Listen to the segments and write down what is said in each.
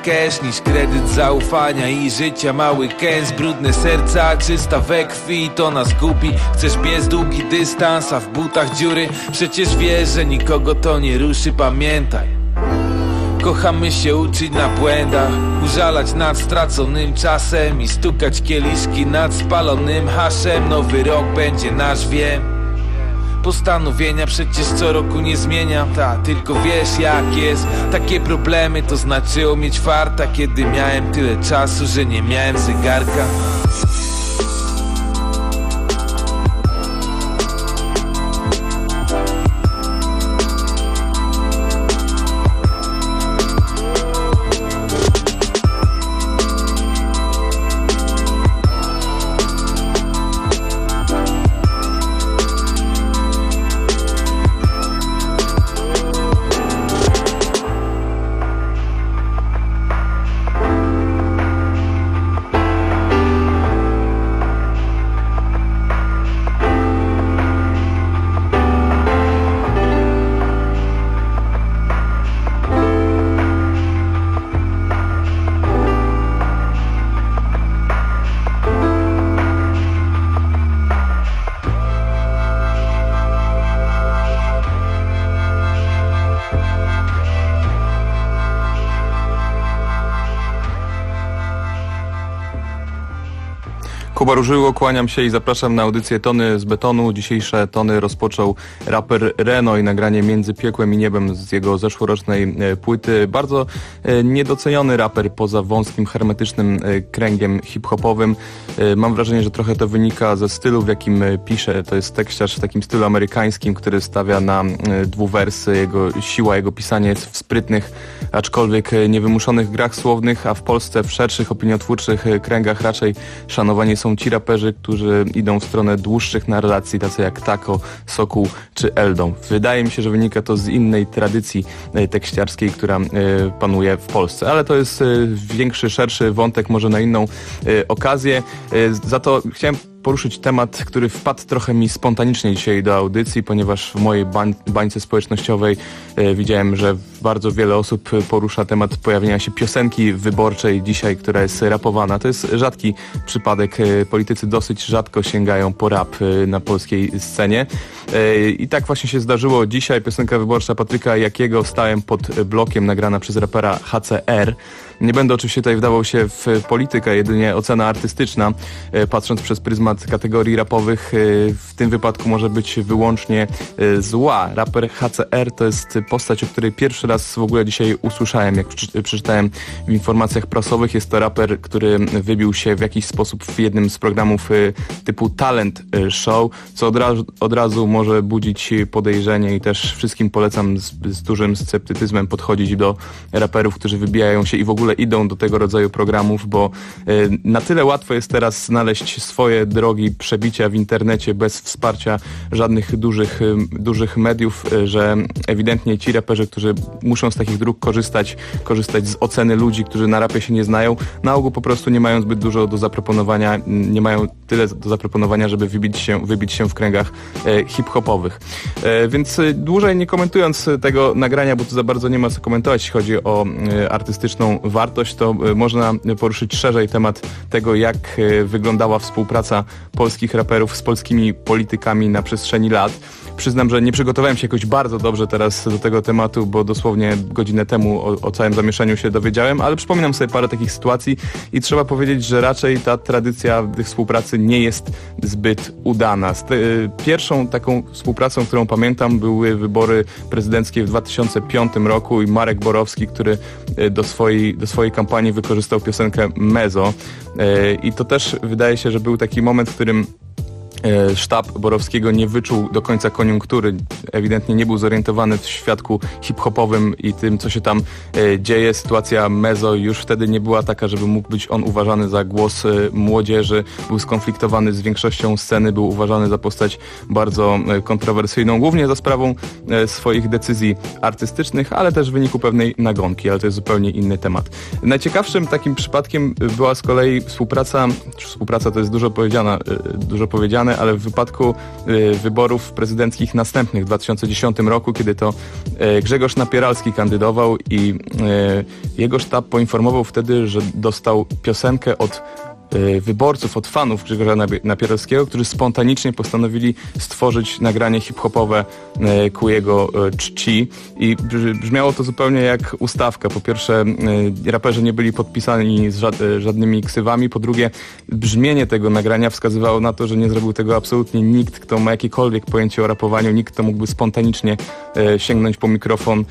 cash niż kredyt zaufania i życia. Mały kęs, brudne serca, czysta we krwi, to nas gubi. Chcesz biec długi dystans, a w butach dziury. Przecież wiesz, że nikogo to nie ruszy, pamiętaj. Kochamy się uczyć na błędach, użalać nad straconym czasem i stukać kieliszki nad spalonym haszem. Nowy rok będzie nasz, wiem. Postanowienia przecież co roku nie zmieniam, tylko wiesz jak jest. Takie problemy to znaczyło mieć farta, kiedy miałem tyle czasu, że nie miałem zegarka. Kuba Różyło, kłaniam się i zapraszam na audycję Tony z betonu. Dzisiejsze Tony rozpoczął raper Reno i nagranie Między piekłem i niebem z jego zeszłorocznej płyty. Bardzo niedoceniony raper poza wąskim, hermetycznym kręgiem hip-hopowym. Mam wrażenie, że trochę to wynika ze stylu, w jakim pisze. To jest tekściarz w takim stylu amerykańskim, który stawia na dwuwersy. Siła jego pisania jest w sprytnych, aczkolwiek niewymuszonych grach słownych, a w Polsce w szerszych, opiniotwórczych kręgach raczej szanowani są ci raperzy, którzy idą w stronę dłuższych narracji, tacy jak Tako, Sokół czy Eldon. Wydaje mi się, że wynika to z innej tradycji tekściarskiej, która panuje w Polsce. Ale to jest większy, szerszy wątek, może na inną okazję. Za to chciałem poruszyć temat, który wpadł trochę mi spontanicznie dzisiaj do audycji, ponieważ w mojej bańce społecznościowej widziałem, że bardzo wiele osób porusza temat pojawienia się piosenki wyborczej dzisiaj, która jest rapowana. To jest rzadki przypadek. Politycy dosyć rzadko sięgają po rap na polskiej scenie. I tak właśnie się zdarzyło dzisiaj. Piosenka wyborcza Patryka Jakiego, Stałem pod blokiem, nagrana przez rapera HCR. Nie będę oczywiście tutaj wdawał się w politykę, jedynie ocena artystyczna, patrząc przez pryzmat kategorii rapowych, w tym wypadku może być wyłącznie zła. Raper HCR to jest postać, o której pierwszy raz w ogóle dzisiaj usłyszałem, jak przeczytałem w informacjach prasowych. Jest to raper, który wybił się w jakiś sposób w jednym z programów typu Talent Show, co od razu może budzić podejrzenie i też wszystkim polecam z dużym sceptycyzmem podchodzić do raperów, którzy wybijają się i w ogóle idą do tego rodzaju programów, bo na tyle łatwo jest teraz znaleźć swoje drogi przebicia w internecie bez wsparcia żadnych dużych mediów, że ewidentnie ci raperzy, którzy muszą z takich dróg korzystać z oceny ludzi, którzy na rapie się nie znają, na ogół po prostu nie mają zbyt dużo do zaproponowania, nie mają tyle do zaproponowania, żeby wybić się w kręgach hip-hopowych. Więc dłużej nie komentując tego nagrania, bo tu za bardzo nie ma co komentować, jeśli chodzi o artystyczną wartość, to można poruszyć szerzej temat tego, jak wyglądała współpraca polskich raperów z polskimi politykami na przestrzeni lat. Przyznam, że nie przygotowałem się jakoś bardzo dobrze teraz do tego tematu, bo dosłownie godzinę temu o całym zamieszaniu się dowiedziałem, ale przypominam sobie parę takich sytuacji i trzeba powiedzieć, że raczej ta tradycja tych współpracy nie jest zbyt udana. Pierwszą taką współpracą, którą pamiętam, były wybory prezydenckie w 2005 roku i Marek Borowski, który do swojej kampanii wykorzystał piosenkę Mezo. I to też wydaje się, że był taki moment, w którym sztab Borowskiego nie wyczuł do końca koniunktury. Ewidentnie nie był zorientowany w świadku hip-hopowym i tym, co się tam dzieje. Sytuacja Mezo już wtedy nie była taka, żeby mógł być on uważany za głos młodzieży. Był skonfliktowany z większością sceny, był uważany za postać bardzo kontrowersyjną, głównie za sprawą swoich decyzji artystycznych, ale też w wyniku pewnej nagonki, ale to jest zupełnie inny temat. Najciekawszym takim przypadkiem była z kolei współpraca to jest dużo powiedziane, polityczne, ale w wypadku wyborów prezydenckich następnych w 2010 roku, kiedy to Grzegorz Napieralski kandydował i jego sztab poinformował wtedy, że dostał piosenkę od wyborców, od fanów Grzegorza Napieralskiego, którzy spontanicznie postanowili stworzyć nagranie hip-hopowe ku jego czci i brzmiało to zupełnie jak ustawka. Po pierwsze, raperzy nie byli podpisani z żadnymi ksywami, po drugie, brzmienie tego nagrania wskazywało na to, że nie zrobił tego absolutnie nikt, kto ma jakiekolwiek pojęcie o rapowaniu, nikt, kto mógłby spontanicznie sięgnąć po mikrofon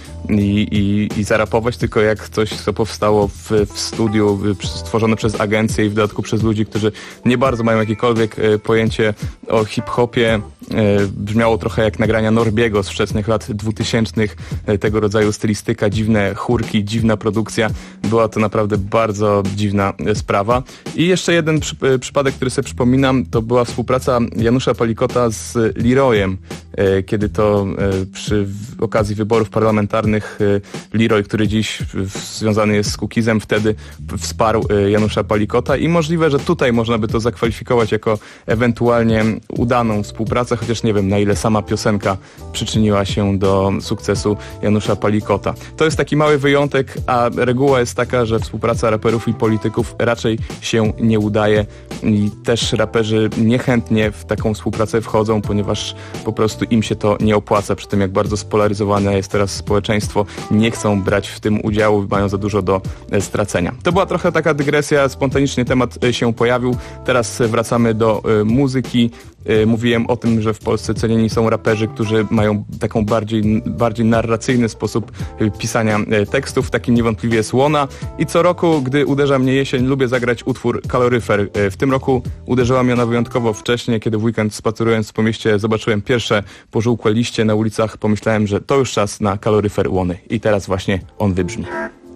i zarapować, tylko jak coś, co powstało w studiu, stworzone przez agencję i w dodatku przez ludzi, którzy nie bardzo mają jakiekolwiek pojęcie o hip-hopie. Brzmiało trochę jak nagrania Norbiego z wczesnych lat 2000, tego rodzaju stylistyka, dziwne chórki, dziwna produkcja. Była to naprawdę bardzo dziwna sprawa. I jeszcze jeden przypadek, który sobie przypominam, to była współpraca Janusza Palikota z Leroyem, kiedy to przy okazji wyborów parlamentarnych Leroy, który dziś związany jest z Kukizem, wtedy wsparł Janusza Palikota i możliwe, że tutaj można by to zakwalifikować jako ewentualnie udaną współpracę, chociaż nie wiem, na ile sama piosenka przyczyniła się do sukcesu Janusza Palikota. To jest taki mały wyjątek, a reguła jest taka, że współpraca raperów i polityków raczej się nie udaje i też raperzy niechętnie w taką współpracę wchodzą, ponieważ po prostu im się to nie opłaca, przy tym jak bardzo spolaryzowane jest teraz społeczeństwo, nie chcą brać w tym udziału, mają za dużo do stracenia. To była trochę taka dygresja, spontanicznie temat się pojawił. Teraz wracamy do muzyki. Mówiłem o tym, że w Polsce cenieni są raperzy, którzy mają taką bardziej narracyjny sposób pisania tekstów. Takim niewątpliwie jest Łona. I co roku, gdy uderza mnie jesień, lubię zagrać utwór Kaloryfer. W tym roku uderzyła mnie ona wyjątkowo wcześnie, kiedy w weekend spacerując po mieście zobaczyłem pierwsze pożółkłe liście na ulicach. Pomyślałem, że to już czas na Kaloryfer Łony. I teraz właśnie on wybrzmi.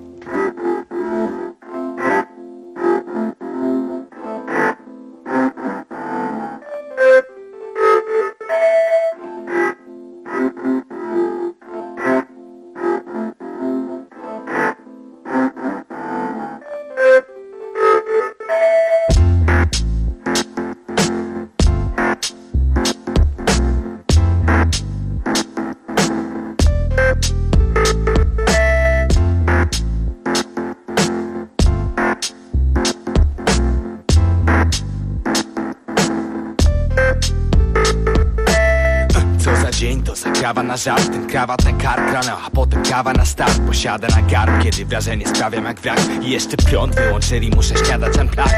Kawa na żart, ten krawat na kark rano, a potem kawa na start. Posiada na garb, kiedy wrażenie sprawiam jak wrak. I jeszcze prąd wyłączyli, muszę śniadać unplugged.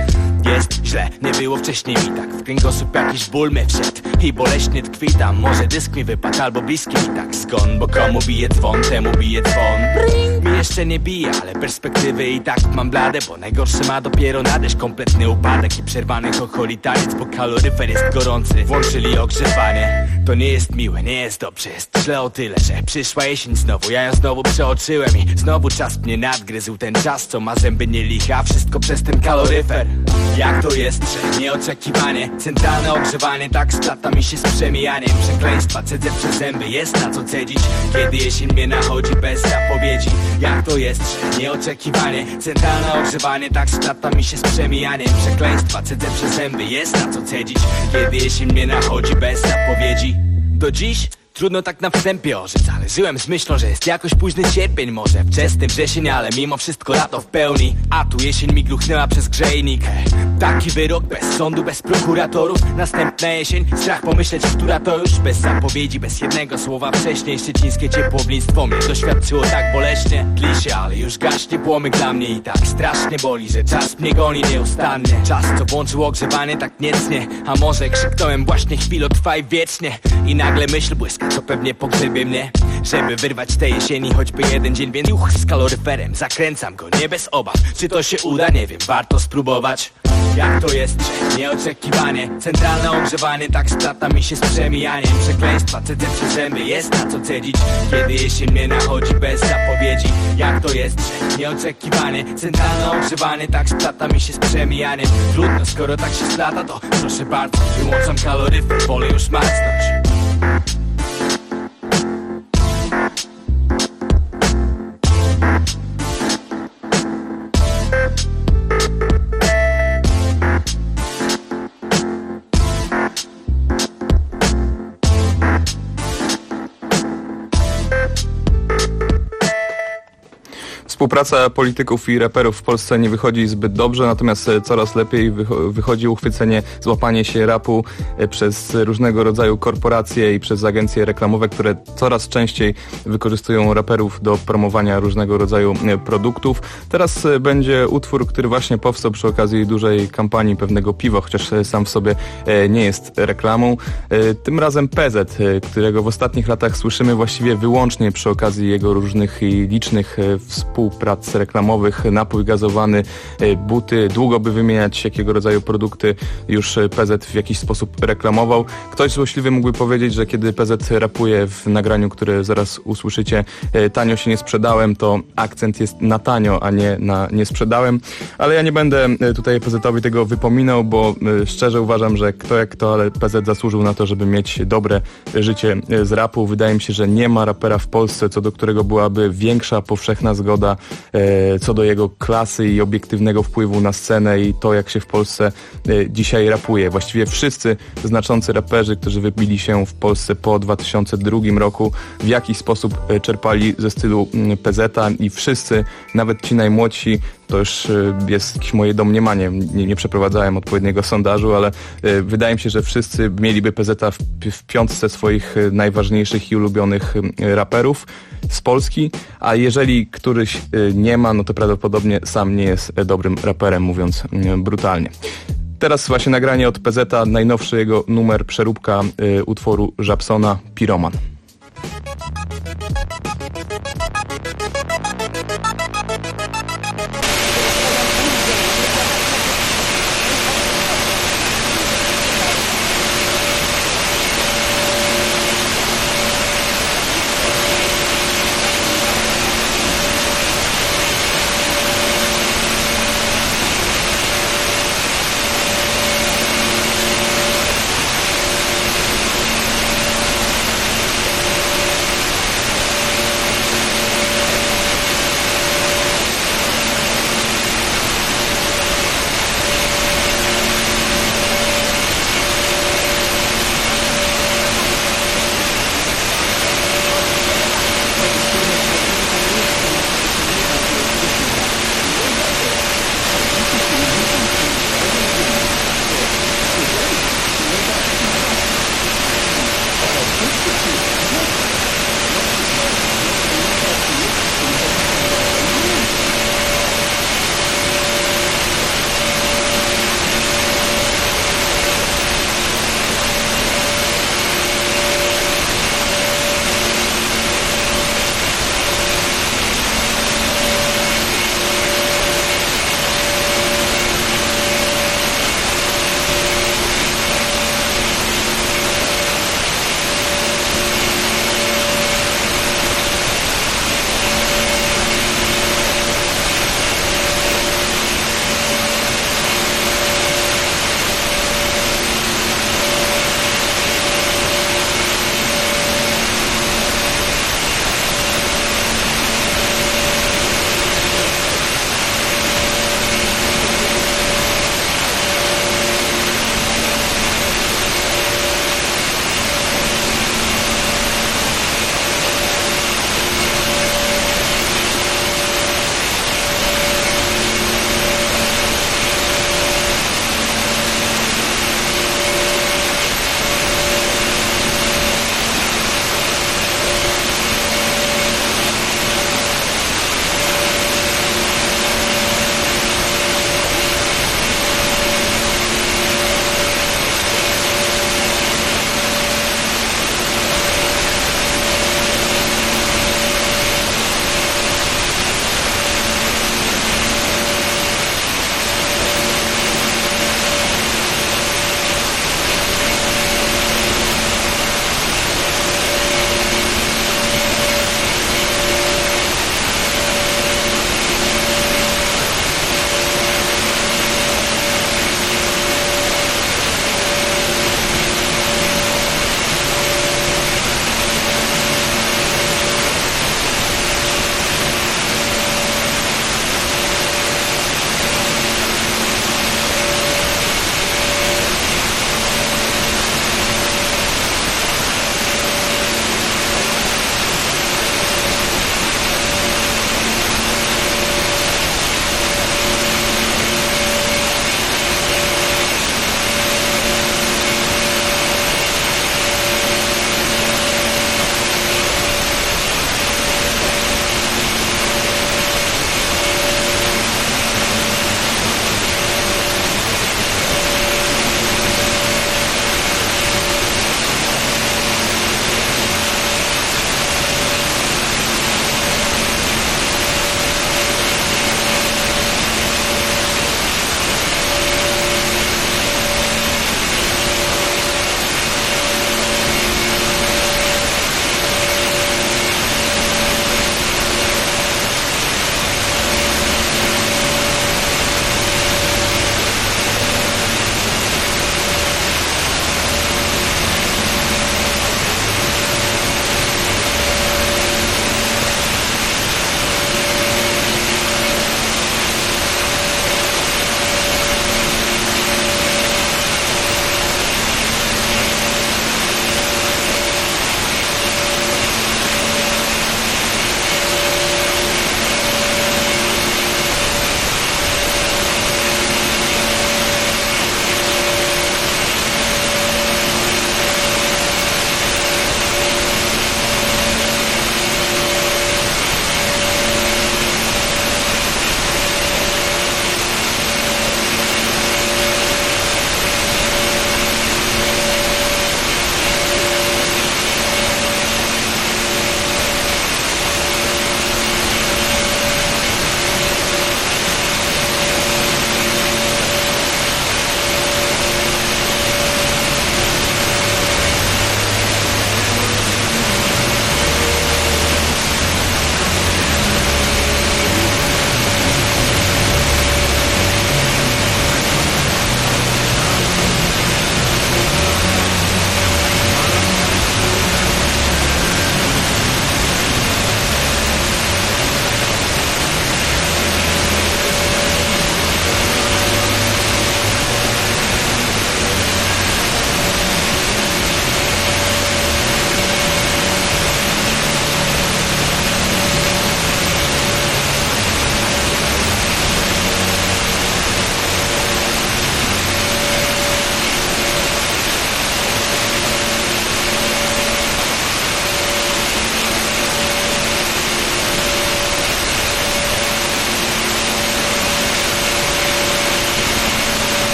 Jest źle, nie było wcześniej mi tak. W kręgosłup jakiś ból mnie wszedł i boleśnie tkwi tam. Może dysk mi wypadł albo bliski mi tak zgon. Bo komu bije dzwon, temu bije dzwon. Mi jeszcze nie bije, ale perspektywy i tak mam blade. Bo najgorsze ma dopiero nadejść kompletny upadek i przerwany chocholi taniec. Bo kaloryfer jest gorący, włączyli ogrzewanie. To nie jest miłe, nie jest dobrze, jest źle o tyle, że przyszła jesień znowu. Ja ją znowu przeoczyłem i znowu czas mnie nadgryzł. Ten czas, co ma zęby nie licha, wszystko przez ten kaloryfer. Jak to jest, że nieoczekiwanie centralne ogrzewanie tak splata mi się z przemijaniem. Przekleństwa cedzę przez zęby, jest na co cedzić, kiedy jesień mnie nachodzi bez zapowiedzi. Jak to jest, że nieoczekiwanie centralne ogrzewanie tak splata mi się z przemijaniem. Przekleństwa cedzę przez zęby, jest na co cedzić, kiedy jesień mnie nachodzi bez zapowiedzi. Do dziś trudno tak na wstępie orzec, ale żyłem z myślą, że jest jakoś późny sierpień, może wczesny wrzesień, ale mimo wszystko lato w pełni. A tu jesień mi gluchnęła przez grzejnik. Taki wyrok bez sądu, bez prokuratorów. Następna jesień, strach pomyśleć, która to już. Bez zapowiedzi, bez jednego słowa wcześniej. Szczecińskie ciepłownictwo mnie doświadczyło tak boleśnie. Tli się, ale już gaśnie płomyk dla mnie i tak strasznie boli, że czas mnie goni nieustannie. Czas, co włączył ogrzewanie tak niecnie. A może krzyknąłem właśnie chwilę trwaj wiecznie. I nagle myśl błyska, to pewnie pogrzebie mnie. Żeby wyrwać tej jesieni choćby jeden dzień, więc juch z kaloryferem zakręcam go nie bez obaw. Czy to się uda? Nie wiem, warto spróbować. Jak to jest, że nieoczekiwanie centralne ogrzewanie tak splata mi się z przemijaniem. Przekleństwa cedzę przez zęby, jest na co cedzić, kiedy jesień mnie nachodzi bez zapowiedzi. Jak to jest, że nieoczekiwanie centralne ogrzewanie tak splata mi się z przemijaniem. Trudno, skoro tak się splata, to proszę bardzo, wyłączam kaloryfer, wolę już marznąć. Współpraca polityków i raperów w Polsce nie wychodzi zbyt dobrze, natomiast coraz lepiej wychodzi uchwycenie, złapanie się rapu przez różnego rodzaju korporacje i przez agencje reklamowe, które coraz częściej wykorzystują raperów do promowania różnego rodzaju produktów. Teraz będzie utwór, który właśnie powstał przy okazji dużej kampanii pewnego piwa, chociaż sam w sobie nie jest reklamą. Tym razem PZ, którego w ostatnich latach słyszymy właściwie wyłącznie przy okazji jego różnych i licznych współprac reklamowych, napój gazowany, buty, długo by wymieniać jakiego rodzaju produkty już PZ w jakiś sposób reklamował. Ktoś złośliwy mógłby powiedzieć, że kiedy PZ rapuje w nagraniu, które zaraz usłyszycie, tanio się nie sprzedałem, to akcent jest na tanio, a nie na nie sprzedałem, ale ja nie będę tutaj PZ-owi tego wypominał, bo szczerze uważam, że kto jak kto, ale PZ zasłużył na to, żeby mieć dobre życie z rapu. Wydaje mi się, że nie ma rapera w Polsce, co do którego byłaby większa powszechna zgoda co do jego klasy i obiektywnego wpływu na scenę i to, jak się w Polsce dzisiaj rapuje. Właściwie wszyscy znaczący raperzy, którzy wybili się w Polsce po 2002 roku, w jakiś sposób czerpali ze stylu PZ-a i wszyscy, nawet ci najmłodsi, to już jest jakieś moje domniemanie, nie przeprowadzałem odpowiedniego sondażu, ale wydaje mi się, że wszyscy mieliby PZ-a w piątce swoich najważniejszych i ulubionych raperów z Polski, a jeżeli któryś nie ma, no to prawdopodobnie sam nie jest dobrym raperem, mówiąc brutalnie. Teraz właśnie nagranie od PZ-a, najnowszy jego numer, przeróbka utworu Żabsona, Piroman.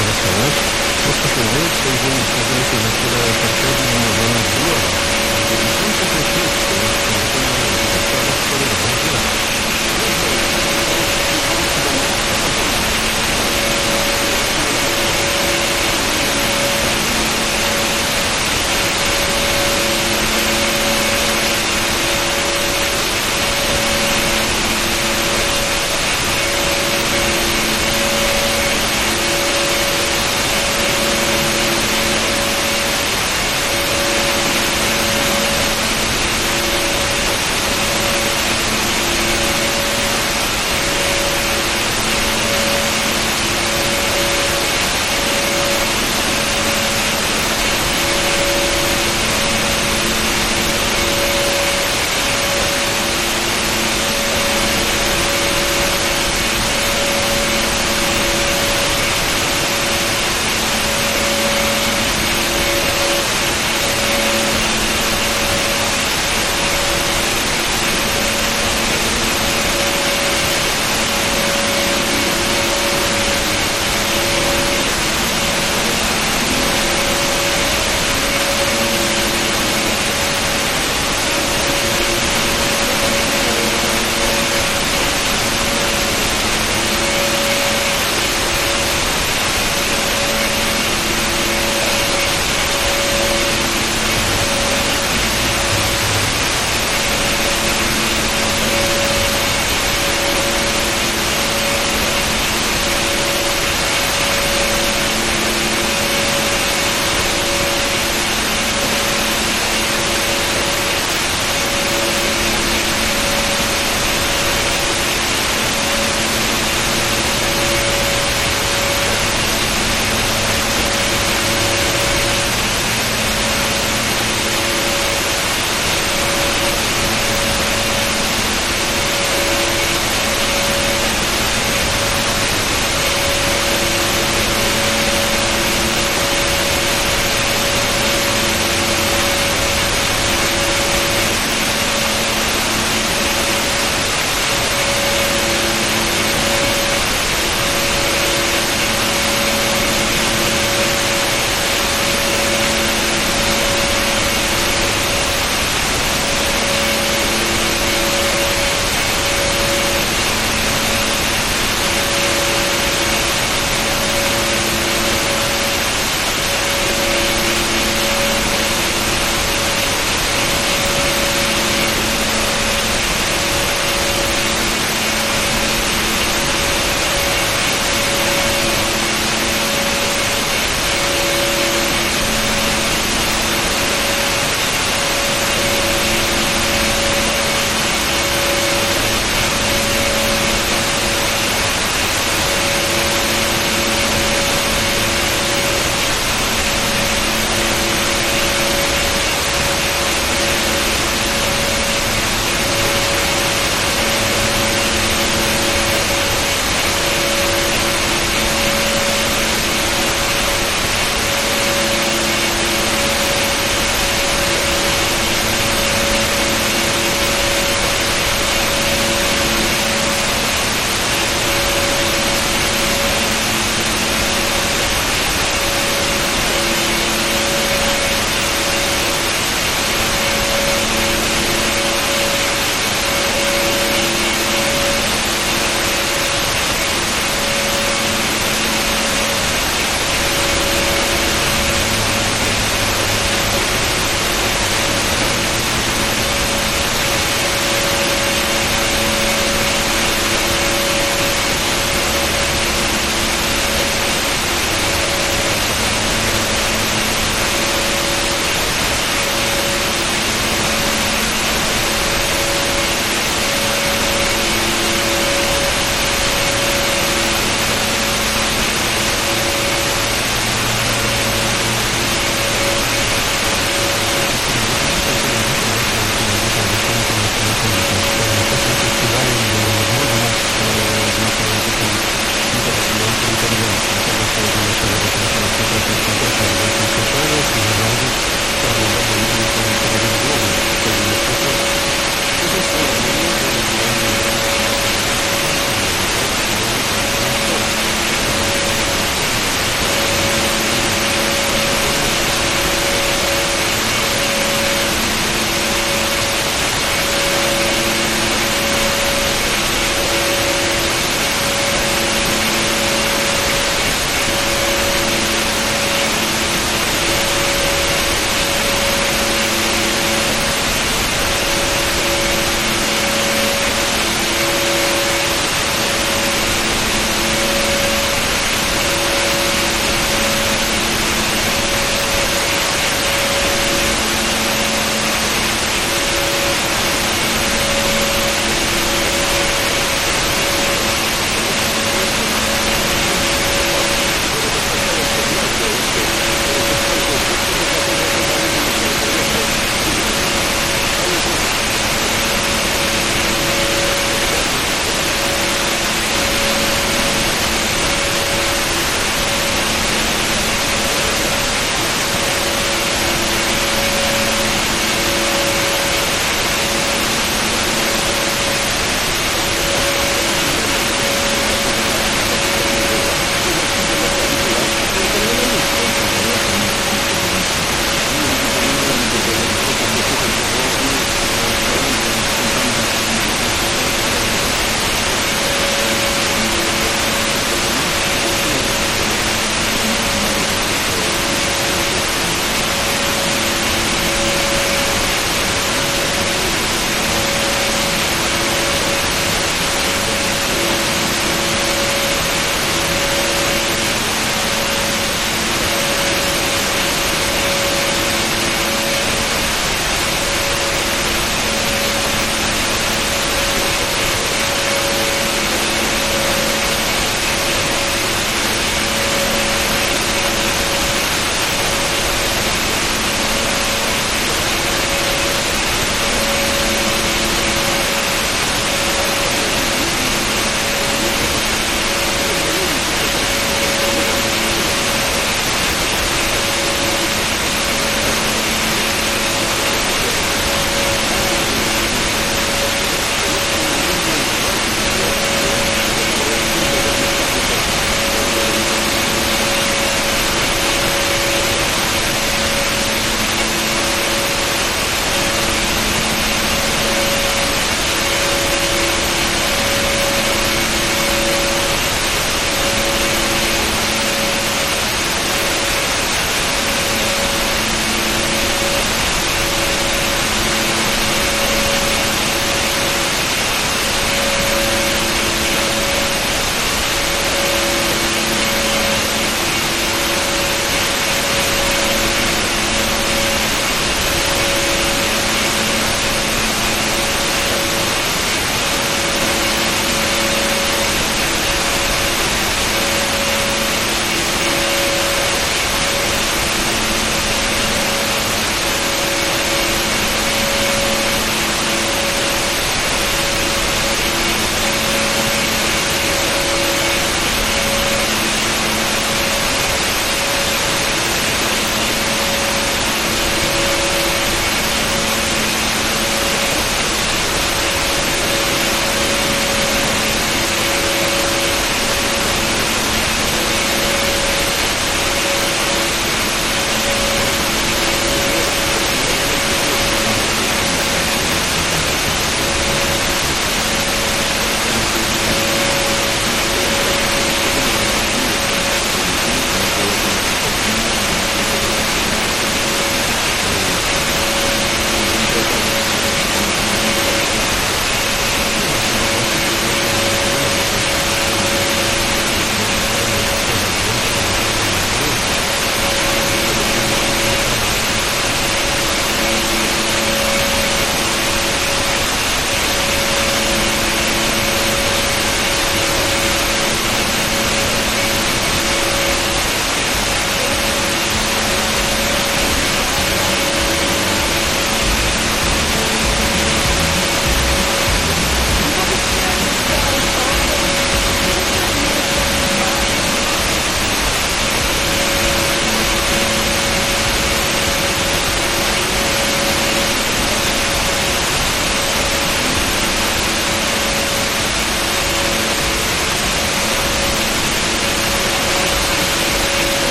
zaczynać. Rozpoczynamy przejrzenie sprawy, które parkiety nałożone w górę. Jeżeli są takie środki,